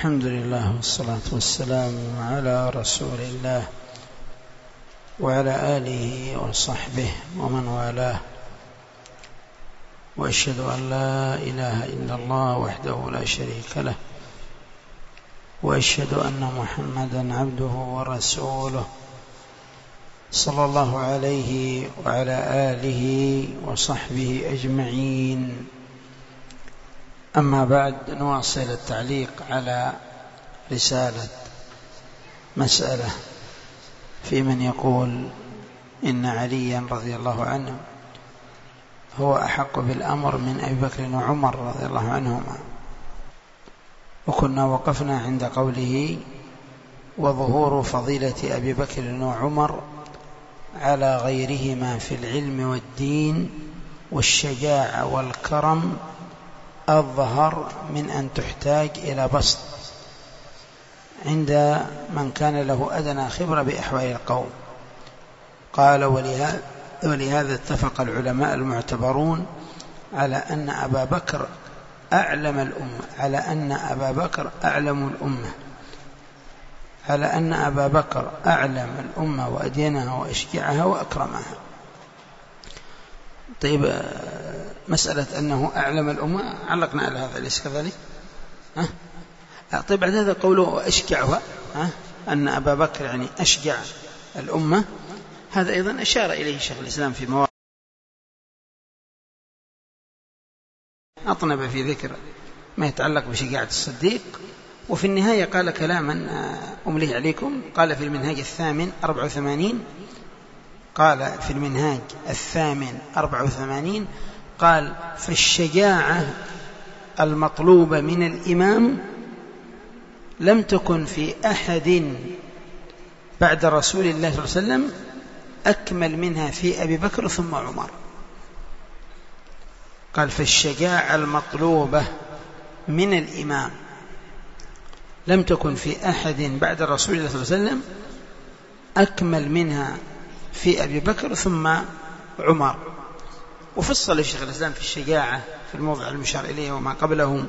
الحمد لله والصلاة والسلام على رسول الله وعلى آله وصحبه ومن والاه، وأشهد أن لا إله إلا الله وحده لا شريك له، وأشهد أن محمدا عبده ورسوله صلى الله عليه وعلى آله وصحبه أجمعين. أما بعد، نواصل التعليق على رسالة مسألة في من يقول إن عليا رضي الله عنه هو أحق بالأمر من أبي بكر وعمر رضي الله عنهما، وكنا وقفنا عند قوله: وظهور فضيلة أبي بكر وعمر على غيرهما في العلم والدين والشجاعة والكرم أظهر من أن تحتاج إلى بسط عند من كان له أدنى خبرة بأحوال القوم. قال: ولهذا اتفق العلماء المعتبرون على أن أبا بكر أعلم الأمة، على أن أبا بكر أعلم الأمة، على أن أبا بكر أعلم الأمة وأدينها وأشجعها وأكرمها. طيب، مسألة أنه أعلم الأمة علقنا على هذا، ليس كذلك؟ طيب، بعد هذا قوله وأشجعها، أن أبا بكر يعني أشجع الأمة، هذا أيضا أشار إليه شيخ الإسلام في مواقع أطنب في ذكر ما يتعلق بشجاعة الصديق. وفي النهاية قال كلاما أمليه عليكم، قال في المنهاج الثامن 84، قال في المنهاج الثامن 84، قال: فالشجاعة المطلوبة من الإمام لم تكن في أحد بعد رسول الله صلى الله عليه وسلم أكمل منها في أبي بكر ثم عمر. قال: فالشجاعة المطلوبة من الإمام لم تكن في أحد بعد رسول الله صلى الله عليه وسلم أكمل منها في أبي بكر ثم عمر. وفصل الشيخ الإسلام في الشجاعة في الموضع المشار إليه وما قبله،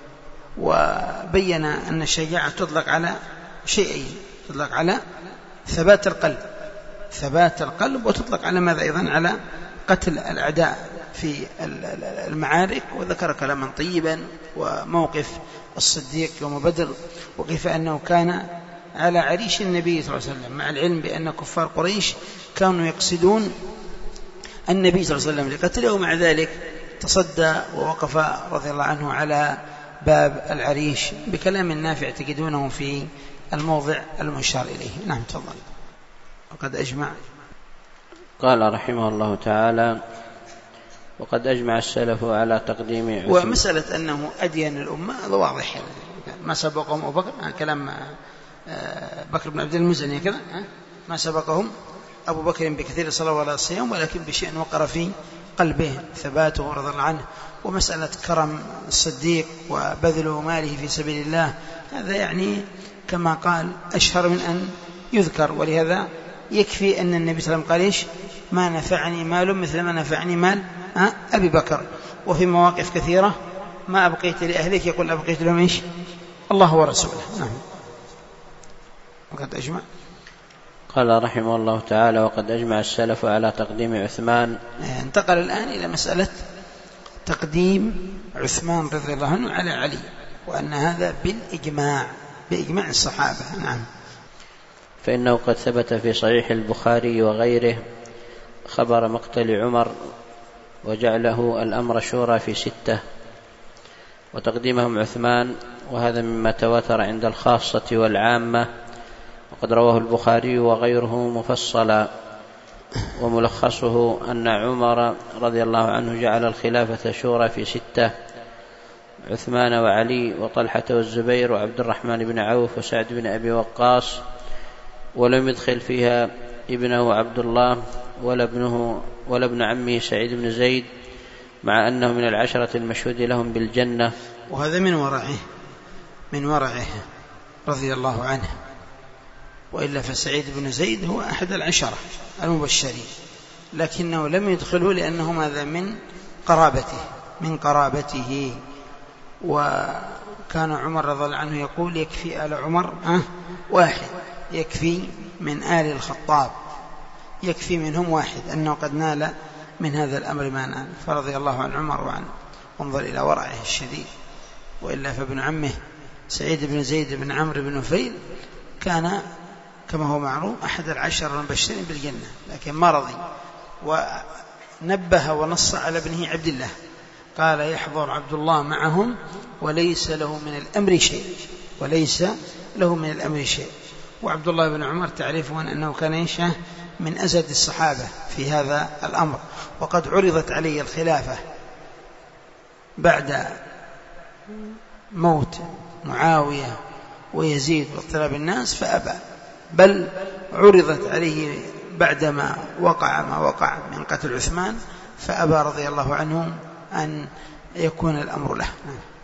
وبين أن الشجاعة تطلق على شيئين: تطلق على ثبات القلب، وتطلق على ماذا أيضا؟ على قتل الأعداء في المعارك. وذكر كلاما طيبا وموقف الصديق يوم بدر، وكيف أنه كان على عريش النبي صلى الله عليه وسلم، مع العلم بأن كفار قريش كانوا يقصدون النبي صلى الله عليه وسلم لقتله، ومع ذلك تصدى ووقف رضي الله عنه على باب العريش بكلام نافع تجدونه في الموضع المشار إليه. نعم، تفضل. وقد أجمع، قال رحمه الله تعالى: وقد أجمع السلف على تقديم عثمان. ومسألة أنه أدين الأمة هذا واضح، ما سبقهم أبو بكر، كلام بكر بن عبد المزني كذا، ما سبقهم أبو بكر بكثير الصلاة ولا الصيام، ولكن بشيء وقر في قلبه ثباته رضي الله عنه. ومسألة كرم الصديق وبذل ماله في سبيل الله، هذا يعني كما قال أشهر من أن يذكر. ولهذا يكفي أن النبي صلى الله عليه وسلم قال: إيش؟ ما نفعني مال مثل ما نفعني مال أبي بكر. وفي مواقف كثيرة: ما أبقيت لأهلك، يقول أبقيت لهم إيش؟ الله ورسوله. نعم. وقد أجمع، قال رحمه الله تعالى: وقد أجمع السلف على تقديم عثمان. انتقل الآن إلى مسألة تقديم عثمان رضي الله عنه على علي، وأن هذا بإجماع الصحابة. نعم. فإنه قد ثبت في صحيح البخاري وغيره خبر مقتل عمر وجعله الأمر شورى في 6، وتقديمهم عثمان، وهذا مما تواتر عند الخاصة والعامة. وقد رواه البخاري وغيره مفصلا، وملخصه أن عمر رضي الله عنه جعل الخلافة شورى في 6: عثمان وعلي وطلحة والزبير وعبد الرحمن بن عوف وسعد بن أبي وقاص، ولم يدخل فيها ابنه عبد الله ولا ابن عمه سعيد بن زيد، مع أنه من 10 المشهود لهم بالجنة. وهذا من ورعه رضي الله عنه، وإلا فسعيد بن زيد هو أحد 10 المبشرين، لكنه لم يدخله لأنه ماذا؟ من قرابته. كان عمر رضي الله عنه يقول يكفي آل عمر واحد، يكفي من آل الخطاب، يكفي منهم واحد، أنه قد نال من هذا الأمر ما نال. فرضي الله عن عمر وعن، انظر إلى ورعه الشديد. وإلا فابن عمه سعيد بن زيد بن عمرو بن نفيل كان كما هو معروف أحد 10 المبشرين بالجنة، لكن ما رضي، ونبه ونص على ابنه عبد الله، قال يحضر عبد الله معهم وليس له من الأمر شيء، وليس له من الأمر شيء. وعبد الله بن عمر تعرفون أنه كان يشهد من أزهد الصحابة في هذا الأمر، وقد عرضت عليه الخلافة بعد موت معاوية ويزيد واضطراب الناس فأبى، بل عرضت عليه بعدما وقع ما وقع من قتل عثمان فأبى رضي الله عنه أن يكون الأمر له.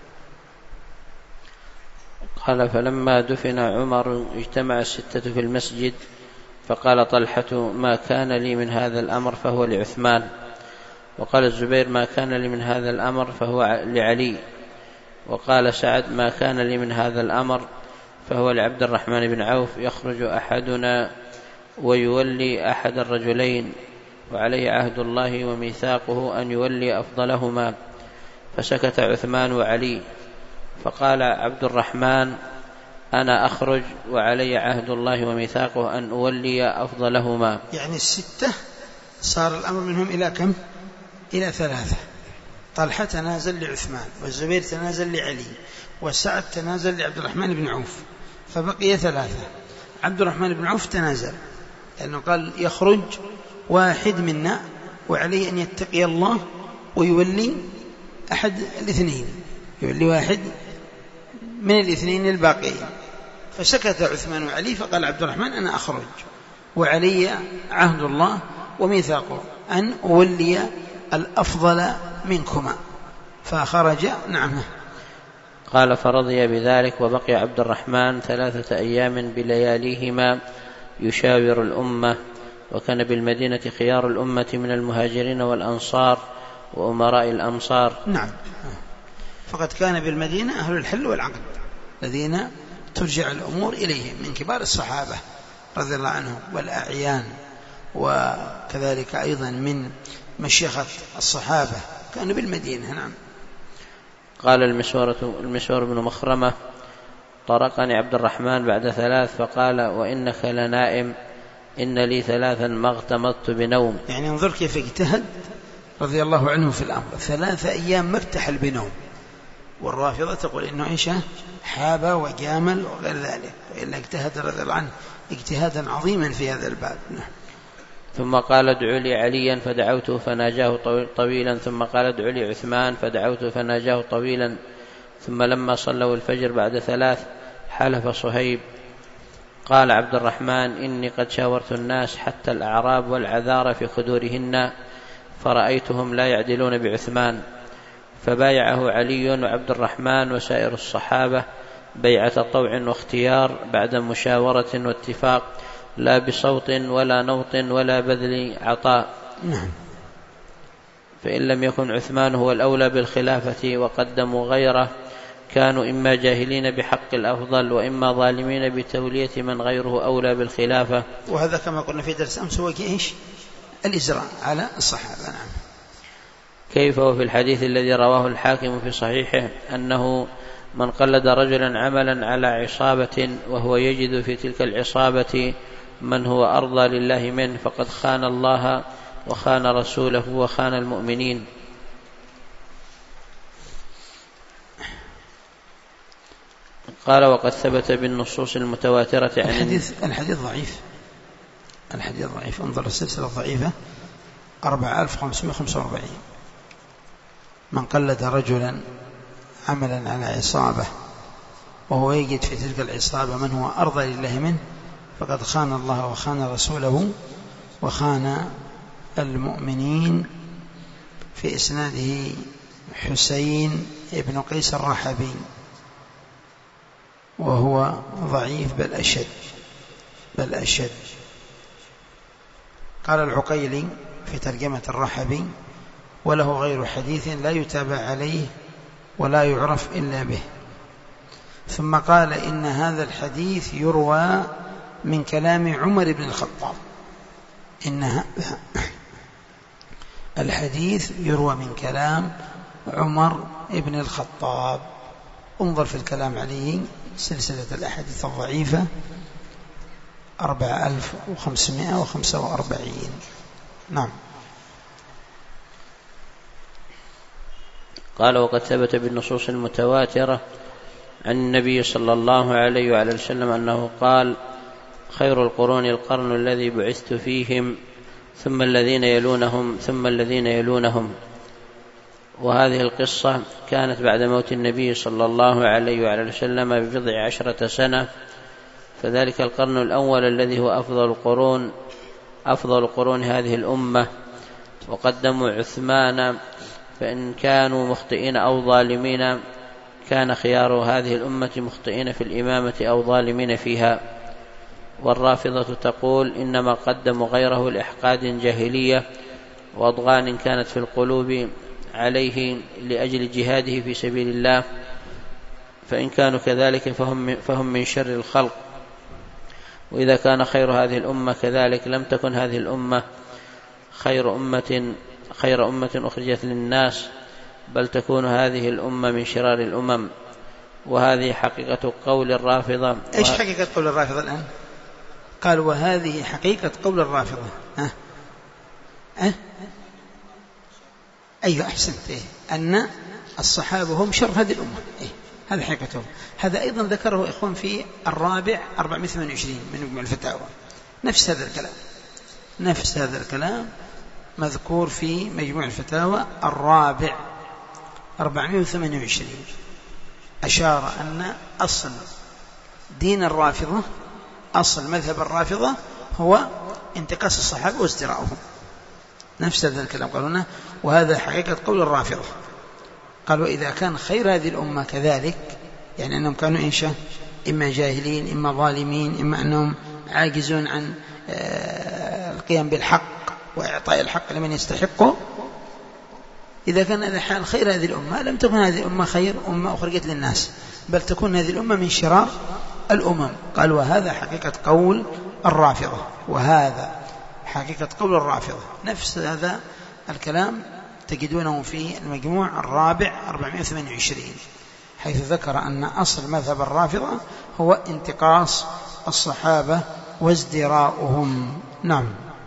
قال فلما دفن عمر اجتمع 6 في المسجد، فقال طلحة ما كان لي من هذا الأمر فهو لعثمان، وقال الزبير ما كان لي من هذا الأمر فهو لعلي، وقال سعد ما كان لي من هذا الأمر فهو لعبد الرحمن بن عوف، يخرج أحدنا ويولي أحد الرجلين وعليه عهد الله وميثاقه أن يولي أفضلهما. فسكت عثمان وعلي، فقال عبد الرحمن أنا أخرج وعلي عهد الله وميثاقه أن أولي أفضلهما. يعني 6 صار الأمر منهم إلى كم؟ إلى 3. طلحة تنازل لعثمان، والزبير تنازل لعلي، وسعد تنازل لعبد الرحمن بن عوف، فبقي 3. عبد الرحمن بن عوف تنازل لأنه قال يخرج واحد منا وعليه أن يتقي الله ويولي أحد الاثنين، يولي واحد من الاثنين الباقيين. فسكت عثمان وعلي، فقال عبد الرحمن أنا أخرج وعلي عهد الله وميثاقه أن أولي الأفضل منكما، فخرج. نعم. قال فرضي بذلك، وبقي عبد الرحمن 3 أيام بلياليهما يشاور الأمة، وكان بالمدينة خيار الأمة من المهاجرين والأنصار وأمراء الأمصار. نعم، فقد كان بالمدينة أهل الحل والعقد الذين ترجع الأمور إليهم من كبار الصحابة رضي الله عنهم والأعيان، وكذلك أيضا من مشيخة الصحابة كانوا بالمدينة. نعم. قال المسور بن مخرمة طرقني عبد الرحمن بعد 3 فقال وإنك لنائم، إن لي 3 ما اغتمضت بنوم. يعني انظر كيف اجتهد رضي الله عنه في الأمر، 3 أيام ما اكتحل بنوم. والرافضة تقول إنه عيشة حابة وجامل وغير ذلك، وإلا اجتهد رضي الله عنه اجتهادا عظيما في هذا الباب. ثم قال ادعوا لي عليا فدعوته فناجاه طويلا، ثم قال ادعوا لي عثمان فدعوته فناجاه طويلا. ثم لما صلوا الفجر بعد 3 حلف صهيب قال عبد الرحمن إني قد شاورت الناس حتى الأعراب والعذار في خدورهن فرأيتهم لا يعدلون بعثمان، فبايعه علي وعبد الرحمن وسائر الصحابة بيعة طوع واختيار بعد مشاورة واتفاق، لا بصوت ولا نوط ولا بذل عطاء. فإن لم يكن عثمان هو الأولى بالخلافة وقدموا غيره كانوا إما جاهلين بحق الأفضل وإما ظالمين بتولية من غيره أولى بالخلافة. وهذا كما قلنا في درس أمس هو إيش؟ الإجراء على الصحابة. نعم. كيف وفي الحديث الذي رواه الحاكم في صحيحه أنه من قلد رجلا عملا على عصابة وهو يجد في تلك العصابة من هو أرضى لله منه فقد خان الله وخان رسوله وخان المؤمنين. قال وقد ثبت بالنصوص المتواترة عن الحديث ضعيف. الحديث ضعيف، انظر السلسلة الضعيفة 4545. من قلد رجلا عملا على عصابة وهو يجد في تلك العصابة من هو أرضى لله منه فقد خان الله وخان رسوله وخان المؤمنين. في إسناده حسين ابن قيس الرحبي وهو ضعيف بل أشد. قال العقيلي في ترجمة الرحبي وله غير حديث لا يتابع عليه ولا يعرف إلا به. ثم قال إن هذا الحديث يروى من كلام عمر بن الخطاب. إن الحديث يروى من كلام عمر بن الخطاب. انظر في الكلام عليه سلسلة الأحاديث الضعيفة 4545. نعم. قال وقد ثبت بالنصوص المتواترة عن النبي صلى الله عليه وعلى وسلم أنه قال خير القرون القرن الذي بعثت فيهم ثم الذين يلونهم ثم الذين يلونهم. وهذه القصة كانت بعد موت النبي صلى الله عليه وعلى وسلم ببضع 10 سنة، فذلك القرن الأول الذي هو أفضل قرون هذه الأمة. وقدموا عثمان، فإن كانوا مخطئين أو ظالمين كان خيار هذه الأمة مخطئين في الإمامة أو ظالمين فيها. والرافضة تقول إنما قدموا غيره لإحقاد جاهلية وأضغان كانت في القلوب عليه لأجل جهاده في سبيل الله، فإن كانوا كذلك فهم من شر الخلق. وإذا كان خير هذه الأمة كذلك لم تكن هذه الأمة خير أمة أخرجت للناس، بل تكون هذه الأمة من شرار الأمم. وهذه حقيقة قول الرافضة. إيش حقيقة قول الرافضة الآن؟ قال وهذه حقيقة قول الرافضة. أيوة أحسنت. أن الصحابة هم شر هذه الأمة. هذا حقيقته. هذا أيضا ذكره إخوان في الرابع 428 من مجموع الفتاوى. نفس هذا الكلام مذكور في مجموع الفتاوى الرابع 428. أشار أن أصل دين الرافضة، أصل مذهب الرافضة هو انتقاص الصحابة وازدراؤهم. نفس هذا الكلام قالوا، وهذا حقيقة قول الرافضة. قالوا إذا كان خير هذه الأمة كذلك، يعني أنهم كانوا إما جاهلين إما ظالمين إما أنهم عاجزون عن القيام بالحق وإعطاء الحق لمن يستحقه، إذا كان هذا حال خير هذه الأمة لم تكن هذه الأمة خير أمة أخرجت للناس، بل تكون هذه الأمة من شرار الأمم. قال وهذا حقيقة قول الرافضة، وهذا حقيقة قول الرافضة. نفس هذا الكلام تجدونه في المجموع الرابع 428، حيث ذكر أن أصل مذهب الرافضة هو انتقاص الصحابة وازدراؤهم. نعم.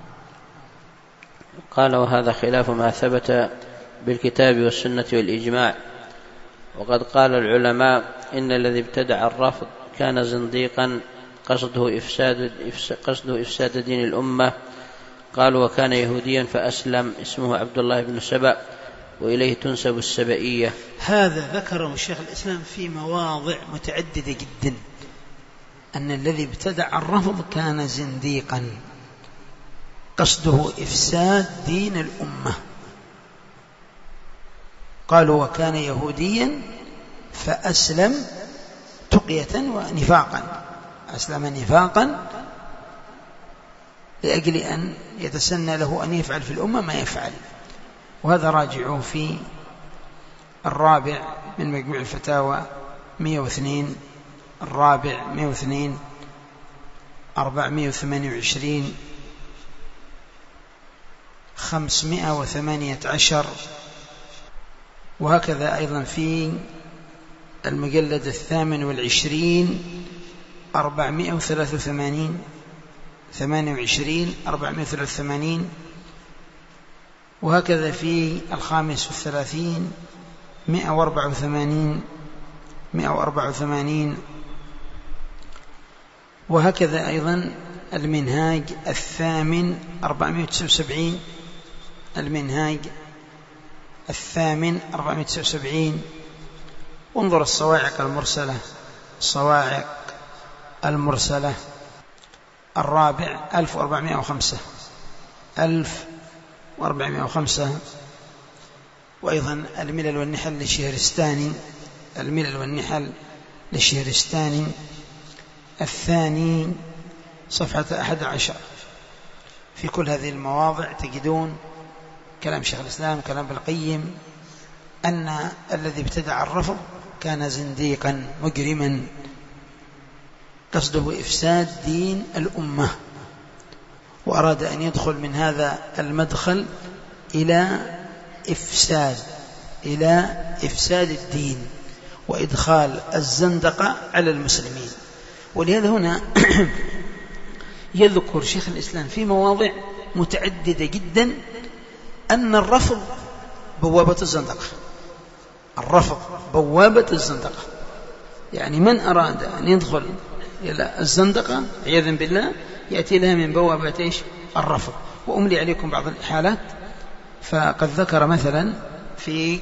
قال وهذا خلاف ما ثبت بالكتاب والسنة والإجماع. وقد قال العلماء إن الذي ابتدع الرفض كان زنديقا قصده إفساد دين الأمة. قالوا وكان يهوديا فأسلم، اسمه عبد الله بن سبأ، وإليه تنسب السبئية. هذا ذكره الشيخ الإسلام في مواضع متعددة جدا، أن الذي ابتدع الرفض كان زنديقا قصده إفساد دين الأمة. قالوا وكان يهوديا فأسلم تقية ونفاقا، أسلم نفاقا لأجل أن يتسنى له أن يفعل في الأمة ما يفعل. وهذا راجعه في الرابع من مجموع الفتاوى 102، الرابع 102 428 518. وهكذا أيضا في المجلد 28 483 28 483. وهكذا في 35 184. وهكذا أيضا المنهاج 8 479، المنهاج 8 479. انظر الصواعق المرسلة الرابع 1405. وأيضا الملل والنحل للشهرستاني الثاني صفحة 11. في كل هذه المواضع تجدون كلام شيخ الإسلام، كلام ابن القيم، أن الذي ابتدع الرفض كان زنديقا مجرما، قصده إفساد دين الأمة، وأراد أن يدخل من هذا المدخل إلى إفساد الدين وإدخال الزندقة على المسلمين. ولهذا هنا يذكر شيخ الإسلام في مواضع متعددة جدا أن الرفض بوابة الزندقة. الرفض بوابة الزندقة، يعني من أراد أن يدخل إلى الزندقة عياذا بالله يأتي لها من بوابة إيش؟ الرفض. وأملي عليكم بعض الحالات، فقد ذكر مثلا في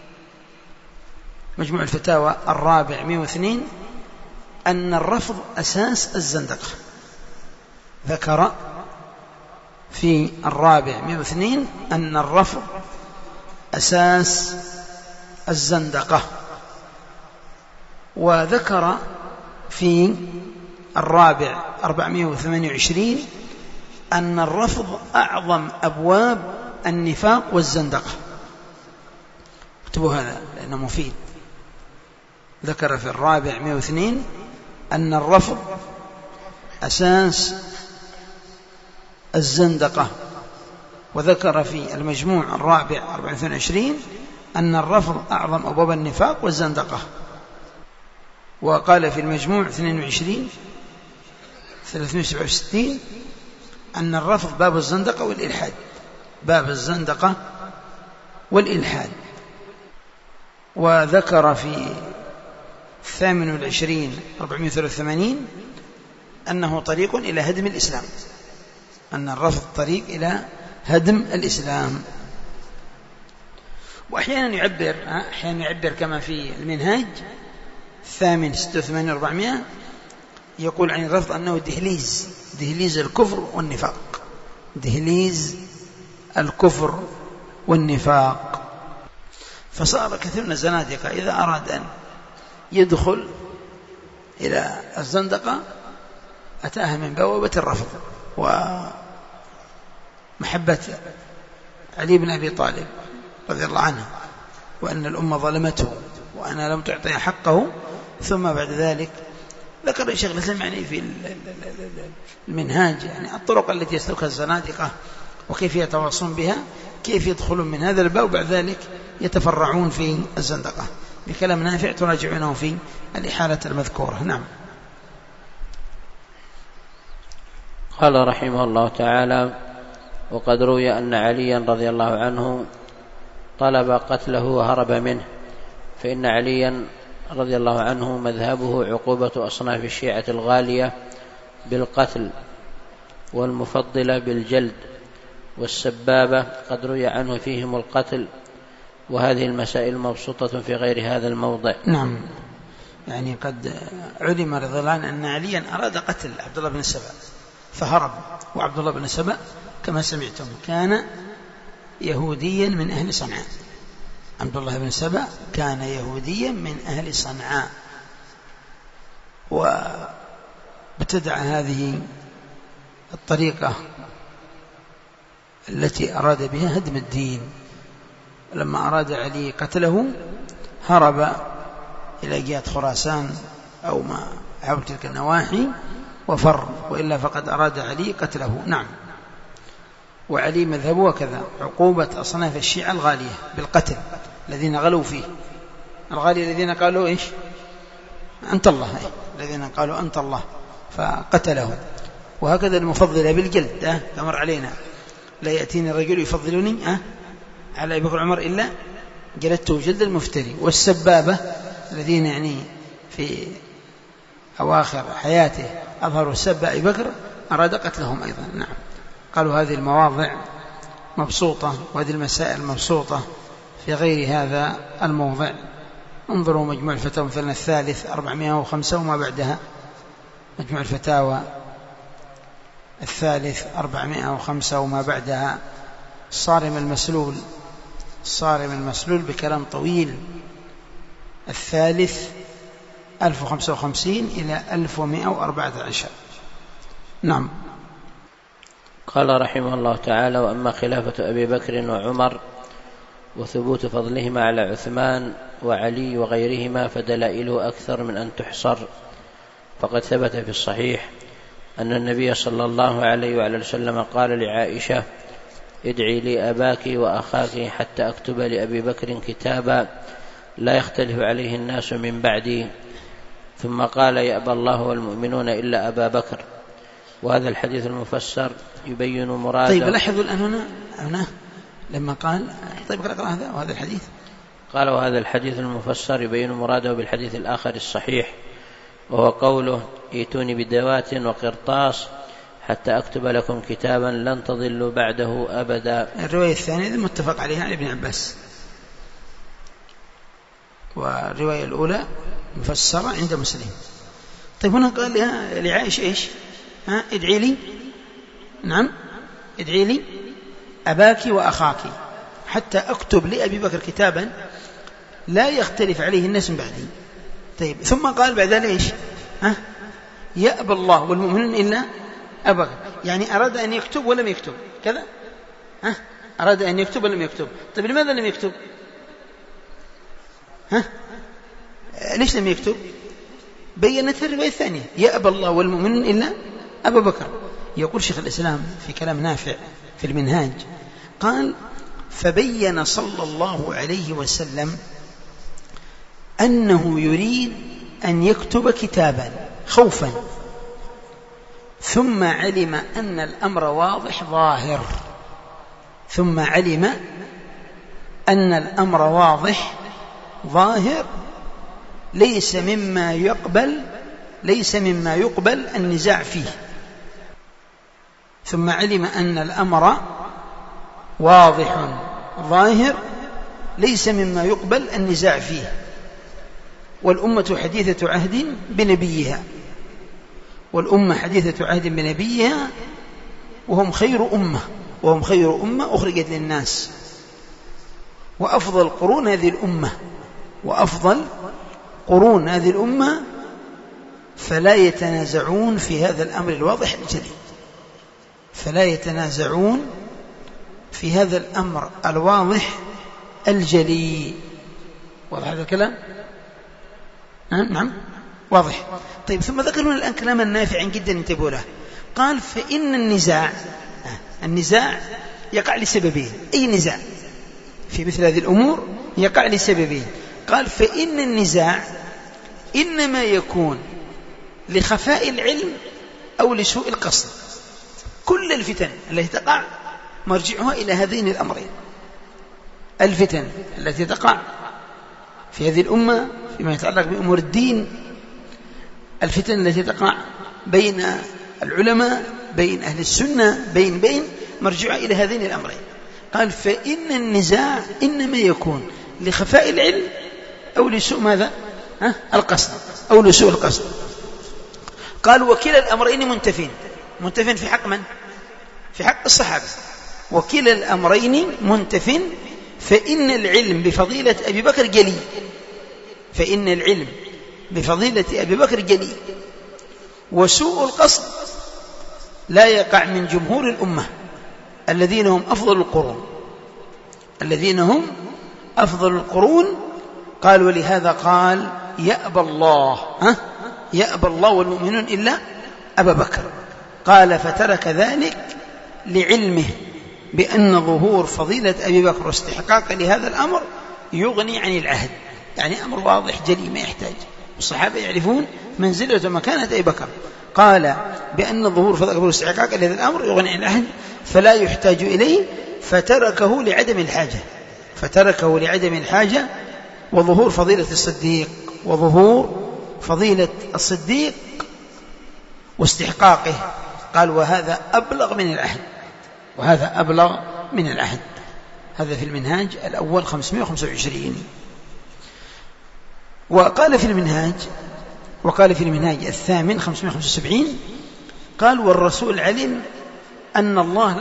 مجموع الفتاوى 402 أن الرفض أساس الزندقة. ذكر في 402 أن الرفض أساس الزندقة. وذكر في 428 أن الرفض أعظم أبواب النفاق والزندقة. اكتبوا هذا لأنه مفيد. ذكر في 402 أن الرفض أساس الزندقة. وذكر في المجموع 422 أن الرفض أعظم أبواب النفاق والزندقة. وقال في المجموع 22-367 أن الرفض باب الزندقة والإلحاد، باب الزندقة والإلحاد. وذكر في 28-483 أنه طريق إلى هدم الإسلام، أن الرفض طريق إلى هدم الإسلام. وأحيانا يعبر كما في المنهاج 8-86-400 يقول عن الرفض أنه دهليز الكفر والنفاق، دهليز الكفر والنفاق. فصار كثير من الزنادقة إذا أراد أن يدخل إلى الزندقة أتاها من بوابة الرفض. ومحبة علي بن أبي طالب رضي الله عنه، وأن الأمة ظلمته وأنا لم تعطي حقه. ثم بعد ذلك ذكر الشيخ الإسلام يعني في المنهاج يعني الطرق التي يسلكها الزنادقة وكيف يتواصلون بها، كيف يدخلون من هذا الباب وبعد ذلك يتفرعون في الزندقة، بكلام نافع تراجعونه في الإحالة المذكورة. نعم. قال رحمه الله تعالى: وقد روي أن عليا رضي الله عنه طلب قتله وهرب منه، فإن عليا رضي الله عنه مذهبه عقوبة أصناف الشيعة الغالية بالقتل، والمفضلة بالجلد، والسبابة قد روي عنه فيهم القتل. وهذه المسائل مبسوطة في غير هذا الموضع. نعم، يعني قد علم رضي الله عنه أن عليا أراد قتل عبد الله بن سبأ فهرب. وعبد الله بن سبأ كما سمعتم كان يهوديا من أهل صنعاء. عبد الله بن سبأ كان يهوديا من أهل صنعاء، وابتدع هذه الطريقة التي أراد بها هدم الدين. لما أراد علي قتله هرب إلى جهة خراسان أو ما حول تلك النواحي وفر، وإلا فقد أراد علي قتله. نعم. وعلي مذهبه كذا، عقوبة أصناف الشيعة الغالية بالقتل، الذين غلوا فيه. الغالي الذين قالوا إيش؟ أنت الله، الذين قالوا أنت الله فقتله. وهكذا المفضلة بالجلد كمر علينا: لا يأتيني الرجل يفضلني على أبي بكر عمر إلا جلدته جلد المفتري. والسبابة الذين يعني في أواخر حياته أظهروا سب أبي بكر أراد قتلهم أيضا. نعم. قالوا هذه المواضع مبسوطة وهذه المسائل مبسوطة في غير هذا الموضع. انظروا مجموع الفتاوى مثلا 405 وما بعدها، مجموع الفتاوى 405 وما بعدها. الصارم المسلول بكلام طويل 1055 إلى 1114. نعم. قال رحمه الله تعالى: وأما خلافة أبي بكر وعمر وثبوت فضلهما على عثمان وعلي وغيرهما فدلائله أكثر من أن تحصر. فقد ثبت في الصحيح أن النبي صلى الله عليه وعلى وسلم قال لعائشة: ادعي لي أباك وأخاك حتى أكتب لأبي بكر كتابا لا يختلف عليه الناس من بعدي. ثم قال: يأبى الله والمؤمنون إلا أبا بكر. وهذا الحديث المفسر يبين مراده. طيب لاحظوا الآن هنا لما قال طيب اقرأ هذا وهذا الحديث. قال: وهذا الحديث المفسر يبين مراده بالحديث الآخر الصحيح، وهو قوله: ائتوني بدوات وقرطاس حتى أكتب لكم كتابا لن تضلوا بعده أبدا. الرواية الثانية متفق عليها عن ابن عباس، والرواية الأولى مفسرة عند مسلم. طيب هنا قال لعائشة إيش؟ ادعي لي، نعم ادعي لي أباك وأخاك حتى أكتب لأبي بكر كتابا لا يختلف عليه الناس من بعدي. طيب ثم قال بعد ذلك إيش؟ يأبى الله والمؤمنون إلا أبا بكر، يعني أراد أن يكتب ولم يكتب كذا. أراد أن يكتب ولم يكتب. طيب لماذا لم يكتب؟ ليش لم يكتب؟ بينت الرواية الثانية: يأبى الله والمؤمنون إلا أبا بكر. يقول شيخ الإسلام في كلام نافع في المنهاج، قال: فبين صلى الله عليه وسلم أنه يريد أن يكتب كتابا خوفا، ثم علم أن الأمر واضح ظاهر، ثم علم أن الأمر واضح ظاهر ليس مما يقبل النزاع فيه. ثم علم أن الأمر واضح ظاهر ليس مما يقبل النزاع فيه، والأمة حديثة عهد بنبيها، والأمة حديثة عهد بنبيها، وهم خير أمة أخرجت للناس، وأفضل قرون هذه الأمة فلا يتنازعون في هذا الأمر الواضح الجلي، فلا يتنازعون في هذا الأمر الواضح الجلي. واضح هذا الكلام؟ نعم واضح. طيب ثم ذكرنا الآن كلاما نافعا جدا انتبهوا له. قال: فإن النزاع يقع لسببين. أي نزاع في مثل هذه الأمور يقع لسببين. قال: فإن النزاع إنما يكون لخفاء العلم أو لسوء القصد. كل الفتن التي تقع مرجعها إلى هذين الأمرين. الفتن التي تقع في هذه الأمة فيما يتعلق بأمور الدين، الفتن التي تقع بين العلماء، بين أهل السنة، بين مرجعها إلى هذين الأمرين. قال: فإن النزاع إنما يكون لخفاء العلم أو لسوء ماذا؟ القصد، أو لسوء القصد. قال: وكلا الأمرين منتفين في حق من؟ في حق الصحابة. وكلا الأمرين منتف، فإن العلم بفضيلة أبي بكر جلي، فإن العلم بفضيلة أبي بكر جلي، وسوء القصد لا يقع من جمهور الأمة الذين هم أفضل القرون. قال: ولهذا قال: يأبى الله والمؤمنون إلا أبا بكر. قال: فترك ذلك لعلمه بأن ظهور فضيلة أبي بكر واستحقاق لهذا الأمر يغني عن العهد، يعني أمر واضح جلي ما يحتاج، الصحابة يعرفون منزلة ومكانة أبي بكر. قال: بأن ظهور فضيلة أبي بكر واستحقاق لهذا الأمر يغني عن العهد فلا يحتاج إليه، فتركه لعدم الحاجة، وظهور فضيلة الصديق واستحقاقه. قال: وهذا أبلغ من العهد. هذا في المنهاج الأول 525. وقال في المنهاج الثامن 575 قال: والرسول علم أن الله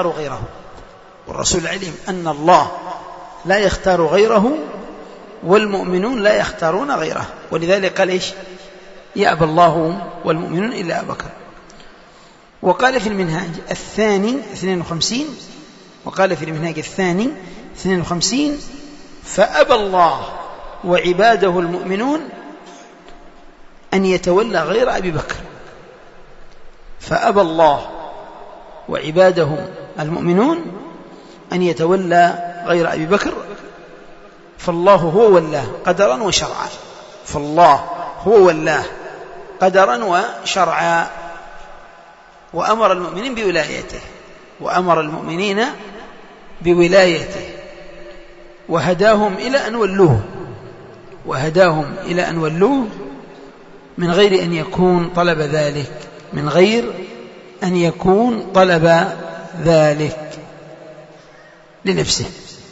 لا يختار غيره، والمؤمنون لا يختارون غيره. ولذلك قال: إيش؟ يأبى الله والمؤمنون إلا أبا بكر. وقال في المنهاج الثاني 52 وقال في المنهاج الثاني: 52 فأبى الله وعباده المؤمنون أن يتولى غير أبي بكر. فأبى الله وعباده المؤمنون أن يتولى غير أبي بكر، فالله هو ولاه قدرا وشرعا. فالله هو ولاه قدرا وشرعا، وأمر المؤمنين بولايته، وأمر المؤمنين بولايته، وهداهم إلى أن ولوه، وهداهم إلى أن ولوه من غير أن يكون طلب ذلك، من غير أن يكون طلب ذلك لنفسه.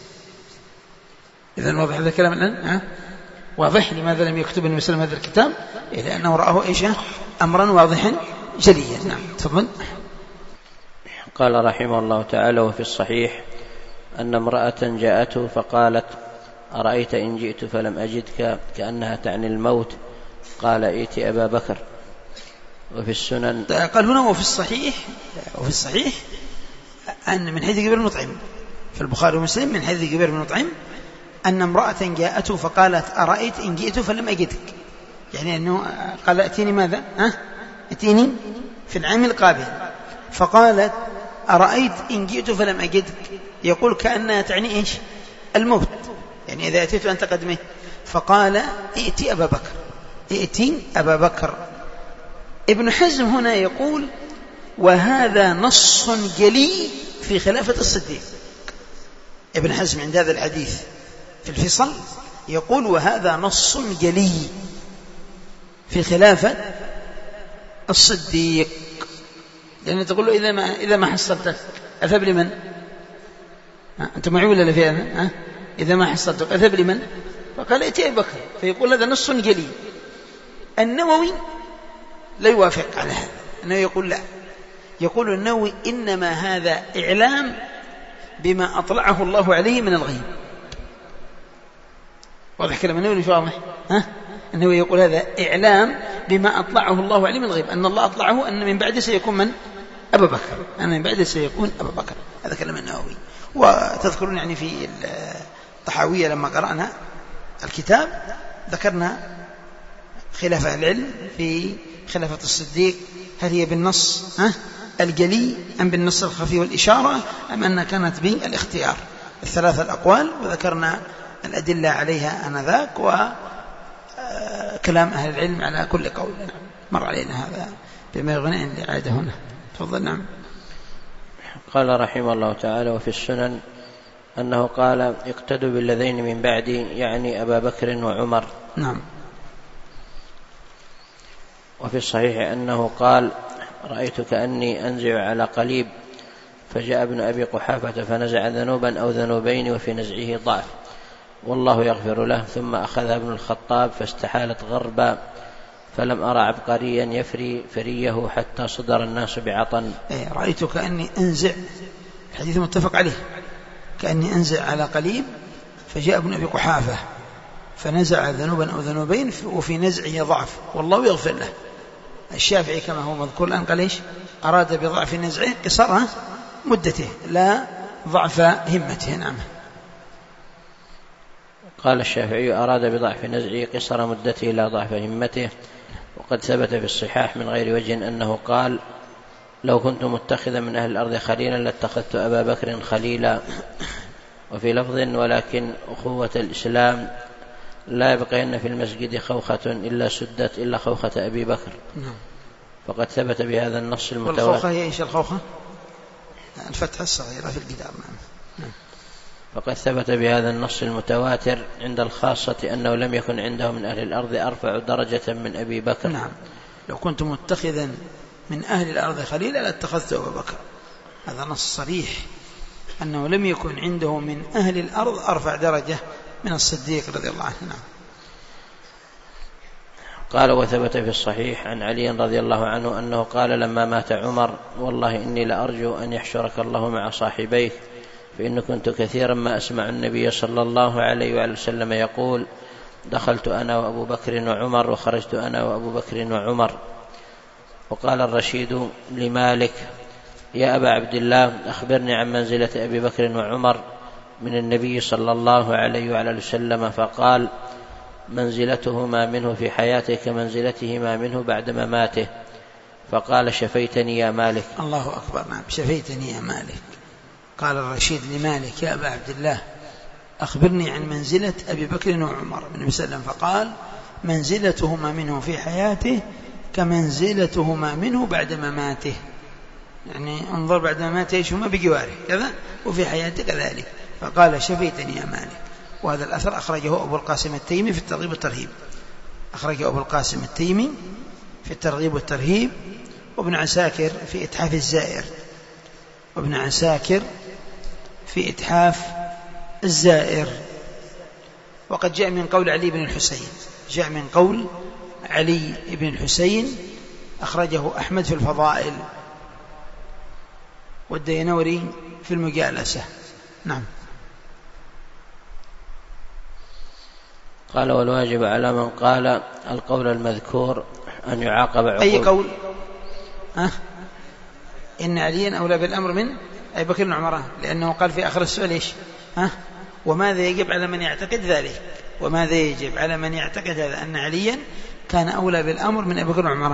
إذن واضح هذا الكلام الآن؟ واضح لماذا لم يكتب النبي صلى الله عليه وسلم هذا الكتاب؟ لأنه رآه إيش؟ أمرا واضحا جليا. نعم تفضل. قال رحمه الله تعالى: وفي الصحيح أن امرأة جاءته فقالت: أرأيت إن جئت فلم أجدك، كأنها تعني الموت. قال: ائت أبا بكر. وفي السنن قال هنا وفي الصحيح أن من حديث جبير بن مطعم في البخاري ومسلم من حديث جبير بن مطعم أن امرأة جاءته فقالت: أرأيت إن جئت فلم أجدك، يعني أنه قال: أتيني ماذا؟ أتيني في العام القابل. فقالت: أرأيت إن جئت فلم أجدك، يقول كأنها تعني إيش؟ الموت، يعني إذا أتيت أنت قدمه. فقال: ائتي أبا بكر، ائتي أبا بكر. ابن حزم هنا يقول: وهذا نص جلي في خلافة الصديق. ابن حزم عند هذا الحديث في الفصل يقول: وهذا نص جلي في خلافة الصديق، لأنه تقول له إذا ما حصلتك أذهب لمن؟ أنت معي ولا لا في هذا؟ إذا ما حصلتك أذهب لمن؟ فقال: ائتي أبي بكر. فيقول هذا نص جلي. النووي لا يوافق على هذا، أنه يقول لا، يقول النووي: إنما هذا إعلام بما أطلعه الله عليه من الغيب. واضح كلام النووي شو واضح؟ النووي يقول هذا إعلام بما أطلعه الله عليه من الغيب، أن الله أطلعه أن من بعده سيكون من؟ أبا بكر، أن من بعده سيكون أبا بكر. هذا كلام النووي. وتذكرون يعني في الطحاوية لما قرأنا الكتاب ذكرنا خلاف العلم في خلافة الصديق، هل هي بالنص الجلي أم بالنص الخفي والإشارة أم أنها كانت بالاختيار؟ الثلاثة الأقوال، وذكرنا الأدلة عليها آنذاك وكلام أهل العلم على كل قول. مر علينا هذا بما يغني عن الإعادة هنا. تفضل. نعم. قال رحمه الله تعالى: وفي السنن أنه قال: اقتدوا بالذين من بعدي، يعني أبا بكر وعمر. نعم. وفي الصحيح أنه قال: رأيت كأني أنزع على قليب، فجاء ابن أبي قحافة فنزع ذنوبا أو ذنوبين وفي نزعه ضعف، والله يغفر له. ثم أخذها ابن الخطاب فاستحالت غربا، فلم أرى عبقريا يفري فريه حتى صدر الناس بعطن. رأيت كأني أنزع، الحديث متفق عليه، كأني أنزع على قليب فجاء ابن أبي قحافة فنزع ذنوبا أو ذنوبين وفي نزعه ضعف، والله يغفر له. الشافعي كما هو مذكور الآن قال إيش؟ أراد بضعف نزعه قصر مدته لا ضعف همته. نعم. قال الشافعي: أراد بضعف نزعه قصر مدته لا ضعف همته. وقد ثبت في الصحاح من غير وجه أنه قال: لو كنت متخذا من أهل الأرض خليلا لاتخذت أبا بكر خليلا. وفي لفظ: ولكن أخوة الإسلام لا يبقين في المسجد خوخة إلا سدت إلا خوخة أبي بكر. فقد ثبت بهذا النص المتواتر. والخوخة هي إيش الخوخة؟ الفتحة الصغيرة في الجدار. فقد ثبت بهذا النص المتواتر عند الخاصة أنه لم يكن عنده من أهل الأرض أرفع درجة من أبي بكر. نعم. لو كنت متخذا من أهل الأرض خليلا لاتخذت أبا بكر. هذا نص صريح أنه لم يكن عنده من أهل الأرض أرفع درجة من الصديق رضي الله عنه. نعم. قال: وثبت في الصحيح عن علي رضي الله عنه أنه قال لما مات عمر: والله إني لأرجو أن يحشرك الله مع صاحبيك، فإن كنت كثيرا ما أسمع النبي صلى الله عليه وسلم يقول: دخلت أنا وأبو بكر وعمر وخرجت أنا وأبو بكر وعمر. وقال الرشيد لمالك: يا أبا عبد الله، أخبرني عن منزلة أبي بكر وعمر. من النبي صلى الله عليه وعلى وسلم فقال: منزلتهما منه في حياته كمنزلتهما منه بعد مماته. فقال: شفيتني يا مالك. الله أكبر. نعم، شفيتني يا مالك. قال الرشيد لمالك: يا أبا عبد الله أخبرني عن منزلة أبي بكر وعمر. النبي صلى الله عليه وسلم فقال: منزلتهما منه في حياته كمنزلتهما منه بعد مماته. يعني انظر بعد مماته ايش هما بجواره كذا، وفي حياته كذلك. فقال: شفيتني يا مالك. وهذا الأثر أخرجه أبو القاسم التيمي في الترغيب والترهيب. أخرجه أبو القاسم التيمي في الترغيب والترهيب، وابن عساكر في إتحاف الزائر، وابن عساكر في إتحاف الزائر. وقد جاء من قول علي بن الحسين، جاء من قول علي بن الحسين، أخرجه أحمد في الفضائل والدينوري في المجالسة. نعم. قال: والواجب على من قال القول المذكور أن يعاقب عقوبة. أي قول؟ إن عليا أولى بالأمر من أبي بكر وعمر، لأنه قال في آخر السؤال إيش؟ وماذا يجب على من يعتقد ذلك؟ وماذا يجب على من يعتقد هذا أن عليا كان أولى بالأمر من أبي بكر وعمر؟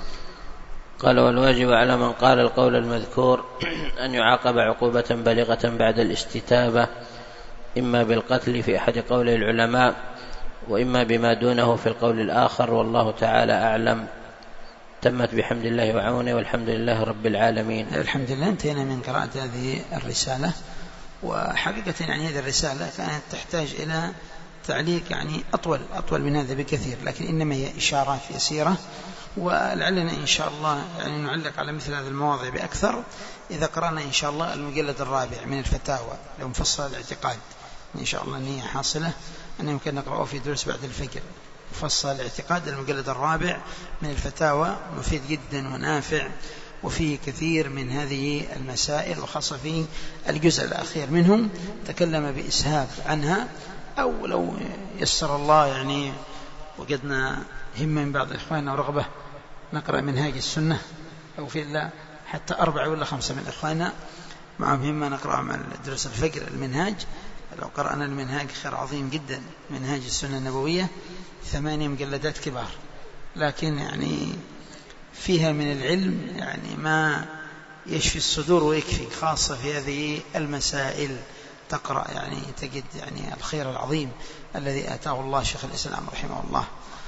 قال: والواجب على من قال القول المذكور أن يعاقب عقوبة بالغة بعد الاستتابة، إما بالقتل في أحد قولي العلماء، وإما بما دونه في القول الآخر، والله تعالى أعلم. تمت بحمد الله وعونه، والحمد لله رب العالمين. الحمد لله. انتهينا من قراءة هذه الرسالة، وحقيقة يعني هذه الرسالة كانت تحتاج إلى تعليق يعني أطول من هذا بكثير، لكن إنما هي إشارات يسيرة، ولعلنا إن شاء الله يعني نعلق على مثل هذه المواضيع بأكثر إذا قرأنا إن شاء الله المجلد الرابع من الفتاوى لو مفصل الاعتقاد. إن شاء الله أنها حاصلة أن يمكن نقرأه في دروس بعد الفجر. مفصل الاعتقاد المجلد الرابع من الفتاوى مفيد جدا ونافع، وفيه كثير من هذه المسائل، وخاصة في الجزء الأخير منهم تكلم بإسهاب عنها. أو لو يسر الله يعني وجدنا همة من بعض إخواننا ورغبة نقرأ منهاج السنة، أو في الله حتى 4 ولا 5 من إخواننا معهم همة نقرأ مع درس الفجر المنهاج. لو قرأنا المنهاج خير عظيم جدا، منهاج السنة النبوية 8 مجلدات كبار، لكن يعني فيها من العلم يعني ما يشفي الصدور ويكفي، خاصة في هذه المسائل تقرأ يعني تجد يعني الخير العظيم الذي آتاه الله شيخ الإسلام رحمه الله.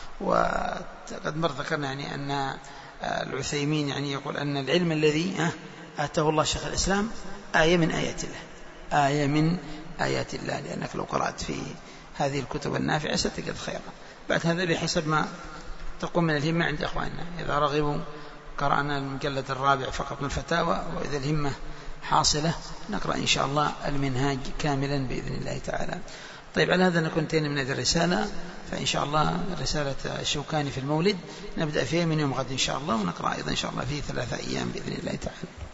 وقد مر ذكرنا يعني أن العثيمين يعني يقول أن العلم الذي آتاه الله شيخ الإسلام آية من آيات الله، آية من آيات الله، لأنك لو قرأت في هذه الكتب النافعة ستجد خيرا. بعد هذا بحسب ما تقوم من الهمة عند إخواننا، إذا رغبوا قرأنا المجلد الرابع فقط من الفتاوى، وإذا الهمة حاصلة نقرأ إن شاء الله المنهاج كاملا بإذن الله تعالى. طيب، على هذا نكون انتهينا من هذه الرسالة، فإن شاء الله رسالة الشوكاني في المولد نبدأ فيها من يوم غد إن شاء الله، ونقرأ أيضا إن شاء الله في 3 أيام بإذن الله تعالى.